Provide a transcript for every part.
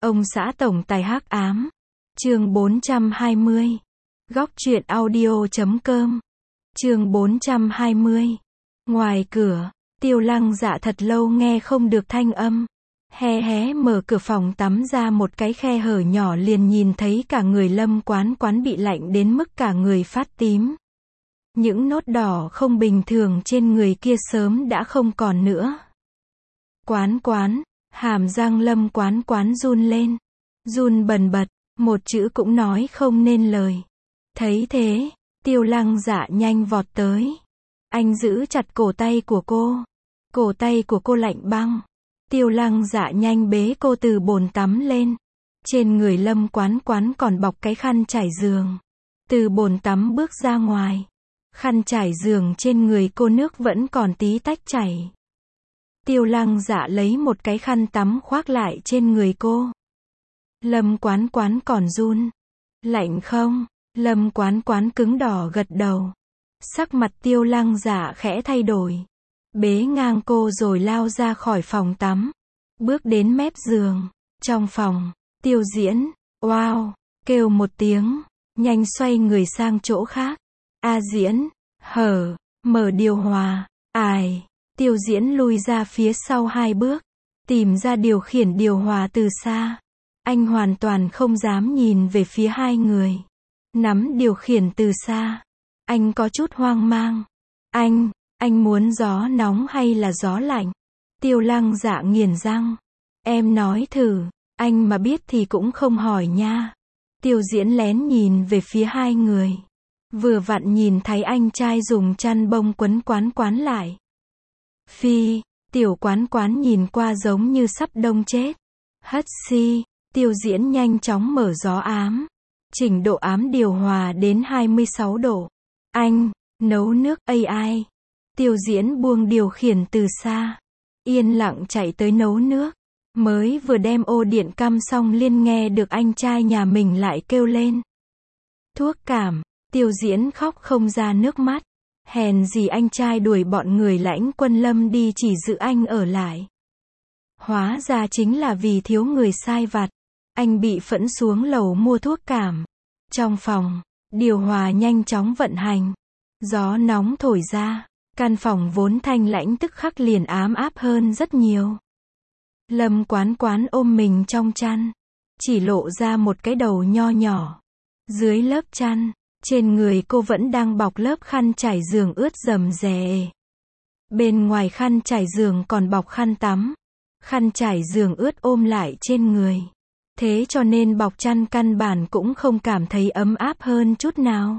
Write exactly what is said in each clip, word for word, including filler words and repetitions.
Ông xã tổng tài hắc ám. Chương bốn trăm hai mươi. Góc truyện audio chấm com. Chương bốn trăm hai mươi. Ngoài cửa, Tiêu Lăng Dạ thật lâu nghe không được thanh âm. Hé hé mở cửa phòng tắm ra một cái khe hở nhỏ liền nhìn thấy cả người Lâm Quán Quán bị lạnh đến mức cả người phát tím. Những nốt đỏ không bình thường trên người kia sớm đã không còn nữa. Quán Quán, hàm răng Lâm Quán Quán run lên. Run bần bật, một chữ cũng nói không nên lời. Thấy thế, Tiêu Lăng Dạ nhanh vọt tới. Anh giữ chặt cổ tay của cô. Cổ tay của cô lạnh băng. Tiêu Lăng Dạ nhanh bế cô từ bồn tắm lên. Trên người Lâm Quán Quán còn bọc cái khăn trải giường. Từ bồn tắm bước ra ngoài. Khăn trải giường trên người cô nước vẫn còn tí tách chảy. Tiêu Lăng Dạ lấy một cái khăn tắm khoác lại trên người cô. Lâm Quán Quán còn run. Lạnh không? Lâm Quán Quán cứng đỏ gật đầu. Sắc mặt Tiêu Lăng Dạ khẽ thay đổi. Bế ngang cô rồi lao ra khỏi phòng tắm. Bước đến mép giường. Trong phòng, Tiêu Diễn, wow, kêu một tiếng, nhanh xoay người sang chỗ khác. A Diễn, hở, mở điều hòa, ài. Tiêu Diễn lui ra phía sau hai bước. Tìm ra điều khiển điều hòa từ xa. Anh hoàn toàn không dám nhìn về phía hai người. Nắm điều khiển từ xa. Anh có chút hoang mang. Anh, anh muốn gió nóng hay là gió lạnh? Tiêu Lăng Dạ nghiền răng. Em nói thử, anh mà biết thì cũng không hỏi nha. Tiêu Diễn lén nhìn về phía hai người. Vừa vặn nhìn thấy anh trai dùng chăn bông quấn Quán Quán lại. Phi, Tiểu Quán Quán nhìn qua giống như sắp đông chết. Hất xi, Tiêu Diễn nhanh chóng mở gió ám. Chỉnh độ ám điều hòa đến hai mươi sáu độ. Anh, nấu nước a i. Tiêu Diễn buông điều khiển từ xa. Yên lặng chạy tới nấu nước. Mới vừa đem ô điện cắm xong liền nghe được anh trai nhà mình lại kêu lên. Thuốc cảm, Tiêu Diễn khóc không ra nước mắt. Hèn gì anh trai đuổi bọn người Lãnh Quân Lâm đi chỉ giữ anh ở lại. Hóa ra chính là vì thiếu người sai vặt. Anh bị phẫn xuống lầu mua thuốc cảm. Trong phòng, điều hòa nhanh chóng vận hành. Gió nóng thổi ra. Căn phòng vốn thanh lãnh tức khắc liền ám áp hơn rất nhiều. Lâm Quán Quán ôm mình trong chăn. Chỉ lộ ra một cái đầu nho nhỏ. Dưới lớp chăn, trên người cô vẫn đang bọc lớp khăn trải giường ướt rầm rề. Bên ngoài khăn trải giường còn bọc khăn tắm. Khăn trải giường ướt ôm lại trên người. Thế cho nên bọc chăn căn bản cũng không cảm thấy ấm áp hơn chút nào.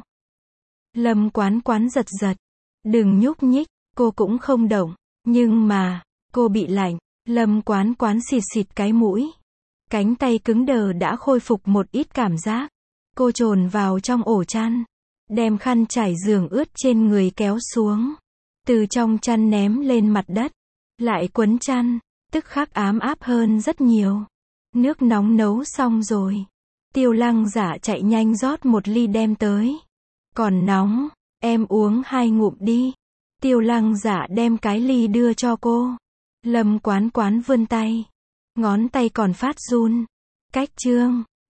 Lâm Quán Quán giật giật. Đừng nhúc nhích, cô cũng không động. Nhưng mà, cô bị lạnh. Lâm Quán Quán xịt xịt cái mũi. Cánh tay cứng đờ đã khôi phục một ít cảm giác. Cô chồn vào trong ổ chăn. Đem khăn trải giường ướt trên người kéo xuống. Từ trong chăn ném lên mặt đất. Lại quấn chăn. Tức khắc ám áp hơn rất nhiều. Nước nóng nấu xong rồi. Tiêu Lăng Dạ chạy nhanh rót một ly đem tới. Còn nóng, em uống hai ngụm đi. Tiêu Lăng Dạ đem cái ly đưa cho cô. Lâm Quán Quán vươn tay. Ngón tay còn phát run. Cách chương.